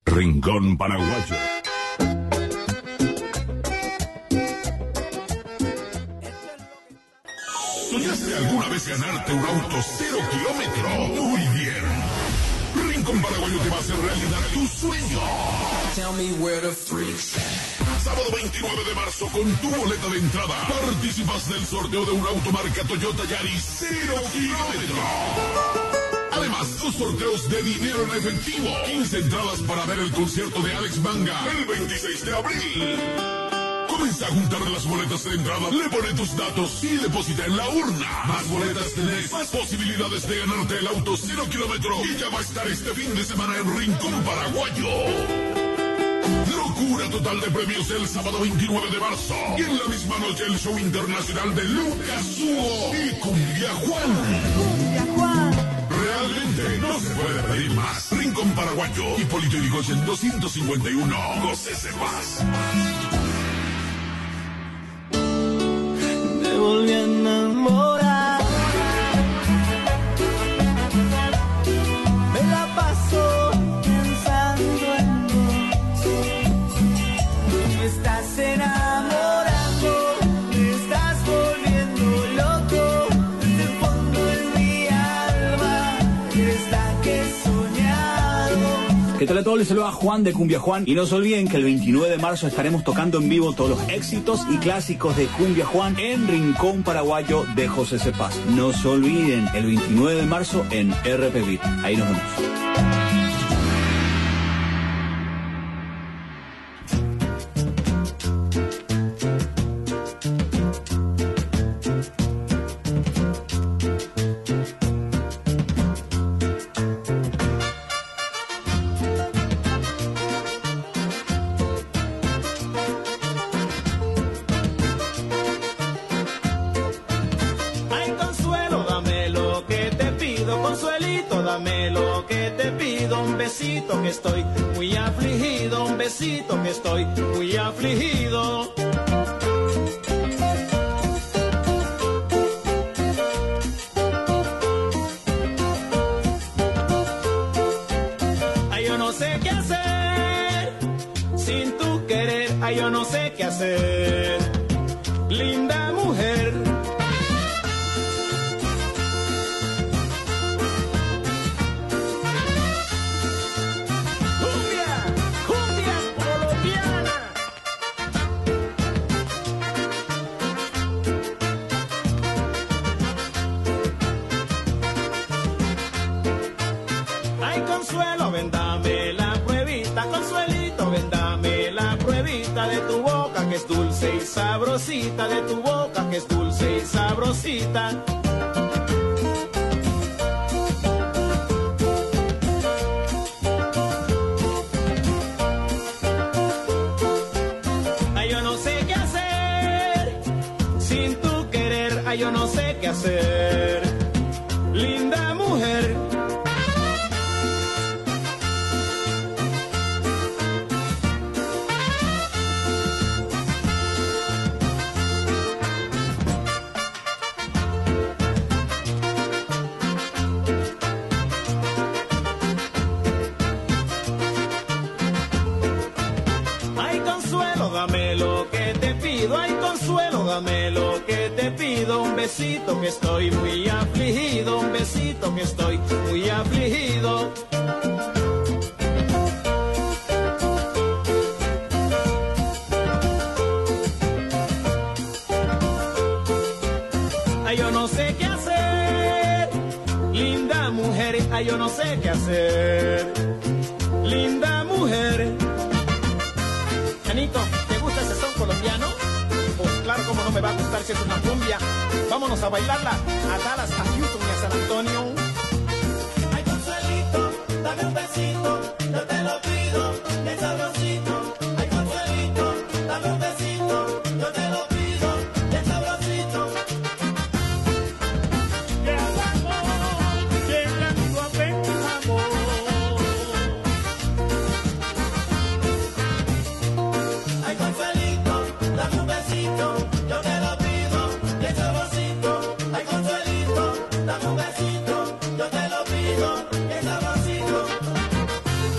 Rincón Paraguayo. ¿Soñaste alguna vez ganarte un auto 0 kilómetros? Muy bien. Rincón Paraguayo te va a hacer realidad tu sueño. Tell me where the freaks at. Sábado 29 de marzo, con tu boleta de entrada, participas del sorteo de un auto marca Toyota Yaris 0 kilómetros. Además, 2 sorteos de dinero en efectivo. 15 entradas para ver el concierto de Alex Manga el 26 de abril. Comienza a juntar las boletas de entrada, le pone tus datos y deposita en la urna. Más boletas tenés, más posibilidades de ganarte el auto 0 kilómetros. Y ya va a estar este fin de semana en Rincón Paraguayo. Locura total de premios el sábado 29 de marzo. Y en la misma noche el show internacional de Lucas Hugo y Cumbia Juan. Cumbia Juan. Realmente no se puede pedir más. Rincón Paraguayo, Hipólito Yrigoyen 251. Gócese más. Me volví a enamorar. Me la paso pensando en vos. Me estás enamorando, me estás volviendo loco. Desde el fondo de mi alma, eres tan que he soñado. ¿Qué tal a todos? Les saluda Juan de Cumbia Juan. Y no se olviden que el 29 de marzo estaremos tocando en vivo todos los éxitos y clásicos de Cumbia Juan en Rincón Paraguayo de José Cepaz. No se olviden, el 29 de marzo en RP Beat. Ahí nos vemos. Que estoy muy afligido, un besito que estoy muy afligido. Ay, yo no sé qué hacer sin tu querer, ay, yo no sé qué hacer, linda mujer. De tu boca que es dulce y sabrosita, de tu boca que es dulce y sabrosita. Ay, yo no sé qué hacer sin tu querer, ay, yo no sé qué hacer, linda mujer. Dame lo que te pido, un besito que estoy muy afligido, un besito que estoy muy afligido. Ay, yo no sé qué hacer, linda mujer, ay, yo no sé qué hacer, linda mujer. Janito, ¿te gusta ese son colombiano? Claro, como no me va a gustar si es una cumbia. Vámonos a bailarla a Dallas, a Houston y a San Antonio. Ay, Consuelito, dame un besito, yo te lo pido, bien sabrosito. Ay, Consuelito, dame un besito, yo te lo pido, bien sabrosito. Que hagamos, llegando a amor. Ay, Consuelito, dame un besito. Yo te lo pido, bien sabrosito. Ay, Consuelito, dame un besito. Yo te lo pido, bien sabrosito.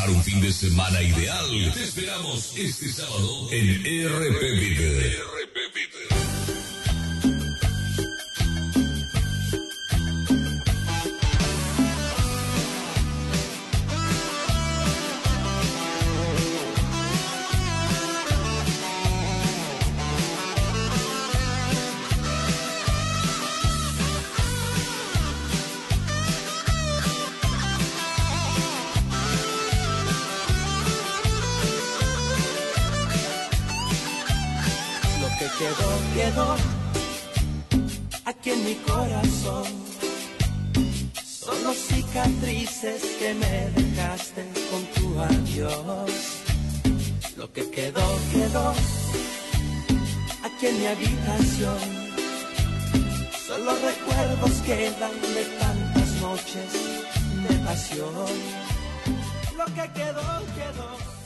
pasar un fin de semana ideal. Te esperamos este sábado en RP Beat. Quedó aquí en mi corazón. Solo cicatrices que me dejaste con tu adiós. Lo que quedó aquí en mi habitación. Solo recuerdos quedan de tantas noches de pasión. Lo que quedó